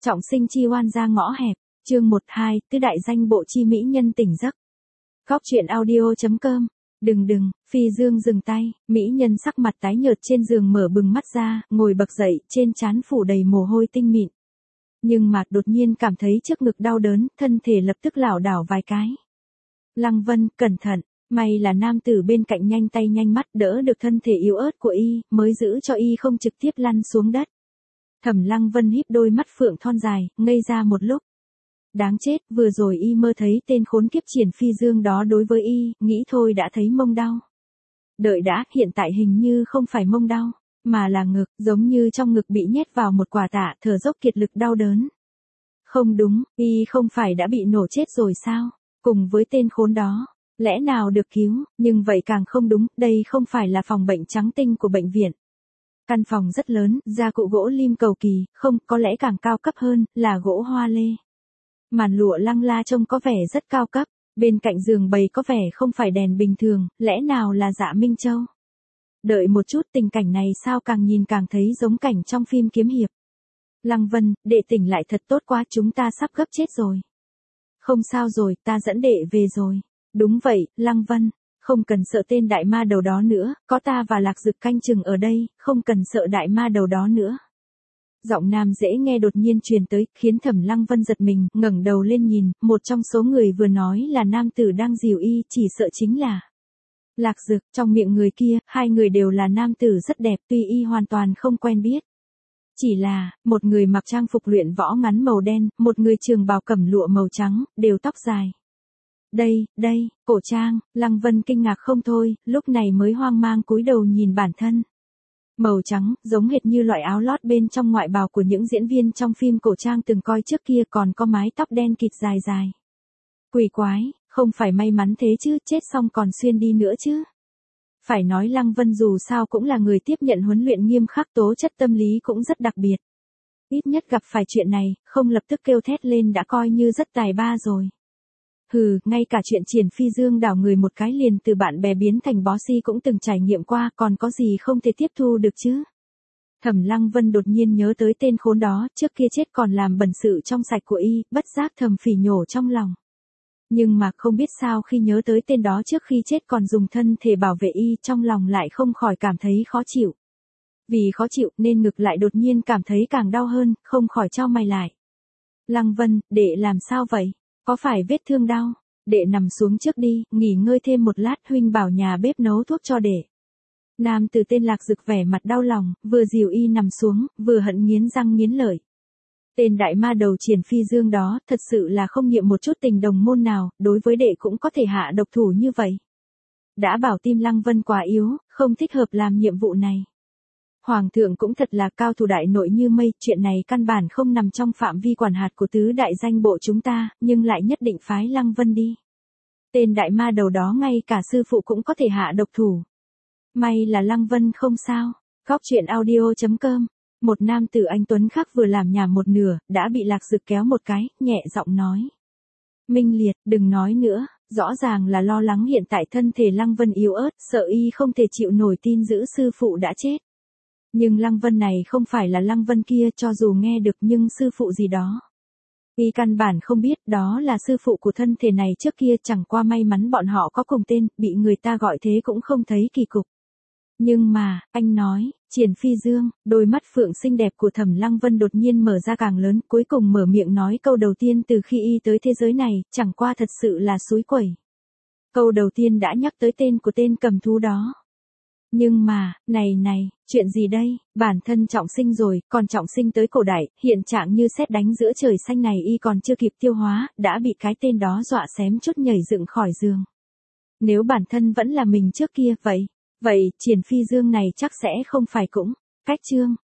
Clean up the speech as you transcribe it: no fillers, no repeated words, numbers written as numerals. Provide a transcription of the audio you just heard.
Trọng sinh chi oan ra ngõ hẹp, chương 12, tứ đại danh bộ chi mỹ nhân tỉnh giấc. Góc truyện audio.com. Đừng, Phi Dương dừng tay, mỹ nhân sắc mặt tái nhợt trên giường mở bừng mắt ra, ngồi bật dậy, trên trán phủ đầy mồ hôi tinh mịn. Nhưng mà đột nhiên cảm thấy trước ngực đau đớn, thân thể lập tức lảo đảo vài cái. Lăng Vân, cẩn thận, may là nam tử bên cạnh nhanh tay nhanh mắt đỡ được thân thể yếu ớt của y, mới giữ cho y không trực tiếp lăn xuống đất. Thẩm Lăng Vân híp đôi mắt phượng thon dài, ngây ra một lúc. Đáng chết, vừa rồi y mơ thấy tên khốn kiếp Triển Phi Dương đó đối với y, nghĩ thôi đã thấy mông đau. Đợi đã, hiện tại hình như không phải mông đau, mà là ngực, giống như trong ngực bị nhét vào một quả tạ, thở dốc kiệt lực đau đớn. Không đúng, y không phải đã bị nổ chết rồi sao? Cùng với tên khốn đó, lẽ nào được cứu, nhưng vậy càng không đúng, đây không phải là phòng bệnh trắng tinh của bệnh viện. Căn phòng rất lớn, gia cụ gỗ lim cầu kỳ, không, có lẽ càng cao cấp hơn, là gỗ hoa lê. Màn lụa lăng la trông có vẻ rất cao cấp, bên cạnh giường bày có vẻ không phải đèn bình thường, lẽ nào là Dạ Minh Châu? Đợi một chút, tình cảnh này sao càng nhìn càng thấy giống cảnh trong phim kiếm hiệp. Lăng Vân, đệ tỉnh lại thật tốt quá, chúng ta sắp gấp chết rồi. Không sao rồi, ta dẫn đệ về rồi. Đúng vậy, Lăng Vân, không cần sợ tên đại ma đầu đó nữa, có ta và Lạc Dực canh chừng ở đây, không cần sợ đại ma đầu đó nữa. Giọng nam dễ nghe đột nhiên truyền tới, khiến Thẩm Lăng Vân giật mình, ngẩng đầu lên nhìn, một trong số người vừa nói là nam tử đang dìu y, chỉ sợ chính là Lạc Dực. Trong miệng người kia, hai người đều là nam tử rất đẹp, tuy y hoàn toàn không quen biết. Chỉ là, một người mặc trang phục luyện võ ngắn màu đen, một người trường bào cẩm lụa màu trắng, đều tóc dài. Đây, cổ trang, Lăng Vân kinh ngạc không thôi, lúc này mới hoang mang cúi đầu nhìn bản thân. Màu trắng, giống hệt như loại áo lót bên trong ngoại bào của những diễn viên trong phim cổ trang từng coi trước kia, còn có mái tóc đen kịt dài dài. Quỷ quái, không phải may mắn thế chứ, chết xong còn xuyên đi nữa chứ. Phải nói Lăng Vân dù sao cũng là người tiếp nhận huấn luyện nghiêm khắc, tố chất tâm lý cũng rất đặc biệt. Ít nhất gặp phải chuyện này, không lập tức kêu thét lên đã coi như rất tài ba rồi. Hừ, ngay cả chuyện Triển Phi Dương đảo người một cái liền từ bạn bè biến thành bó si cũng từng trải nghiệm qua, còn có gì không thể tiếp thu được chứ. Thẩm Lăng Vân đột nhiên nhớ tới tên khốn đó, trước kia chết còn làm bẩn sự trong sạch của y, bất giác thầm phỉ nhổ trong lòng. Nhưng mà không biết sao khi nhớ tới tên đó trước khi chết còn dùng thân thể bảo vệ y, trong lòng lại không khỏi cảm thấy khó chịu. Vì khó chịu nên ngực lại đột nhiên cảm thấy càng đau hơn, không khỏi chau mày lại. Lăng Vân, đệ làm sao vậy? Có phải vết thương đau? Đệ nằm xuống trước đi, nghỉ ngơi thêm một lát, huynh bảo nhà bếp nấu thuốc cho đệ. Nam từ tên Lạc Dực vẻ mặt đau lòng, vừa dìu y nằm xuống, vừa hận nghiến răng nghiến lợi. Tên đại ma đầu Triển Phi Dương đó, thật sự là không niệm một chút tình đồng môn nào, đối với đệ cũng có thể hạ độc thủ như vậy. Đã bảo tim Lăng Vân quá yếu, không thích hợp làm nhiệm vụ này. Hoàng thượng cũng thật là cao thủ đại nội như mây, chuyện này căn bản không nằm trong phạm vi quản hạt của tứ đại danh bộ chúng ta, nhưng lại nhất định phái Lăng Vân đi. Tên đại ma đầu đó ngay cả sư phụ cũng có thể hạ độc thủ. May là Lăng Vân không sao. Góc truyện audio.com. Một nam tử anh tuấn khác vừa làm nhảm một nửa, đã bị Lạc Dực kéo một cái, nhẹ giọng nói. Minh Liệt, đừng nói nữa, rõ ràng là lo lắng hiện tại thân thể Lăng Vân yếu ớt, sợ y không thể chịu nổi tin giữ sư phụ đã chết. Nhưng Lăng Vân này không phải là Lăng Vân kia, cho dù nghe được nhưng sư phụ gì đó. Y căn bản không biết đó là sư phụ của thân thể này trước kia, chẳng qua may mắn bọn họ có cùng tên, bị người ta gọi thế cũng không thấy kỳ cục. Nhưng mà, anh nói, Triển Phi Dương, đôi mắt phượng xinh đẹp của Thẩm Lăng Vân đột nhiên mở ra càng lớn, cuối cùng mở miệng nói câu đầu tiên từ khi y tới thế giới này, chẳng qua thật sự là xúi quẩy. Câu đầu tiên đã nhắc tới tên của tên cầm thú đó. Nhưng mà, này, chuyện gì đây, bản thân trọng sinh rồi, còn trọng sinh tới cổ đại, hiện trạng như sét đánh giữa trời xanh này y còn chưa kịp tiêu hóa, đã bị cái tên đó dọa xém chút nhảy dựng khỏi giường. Nếu bản thân vẫn là mình trước kia, vậy Triển Phi Dương này chắc sẽ không phải cũng cách chương.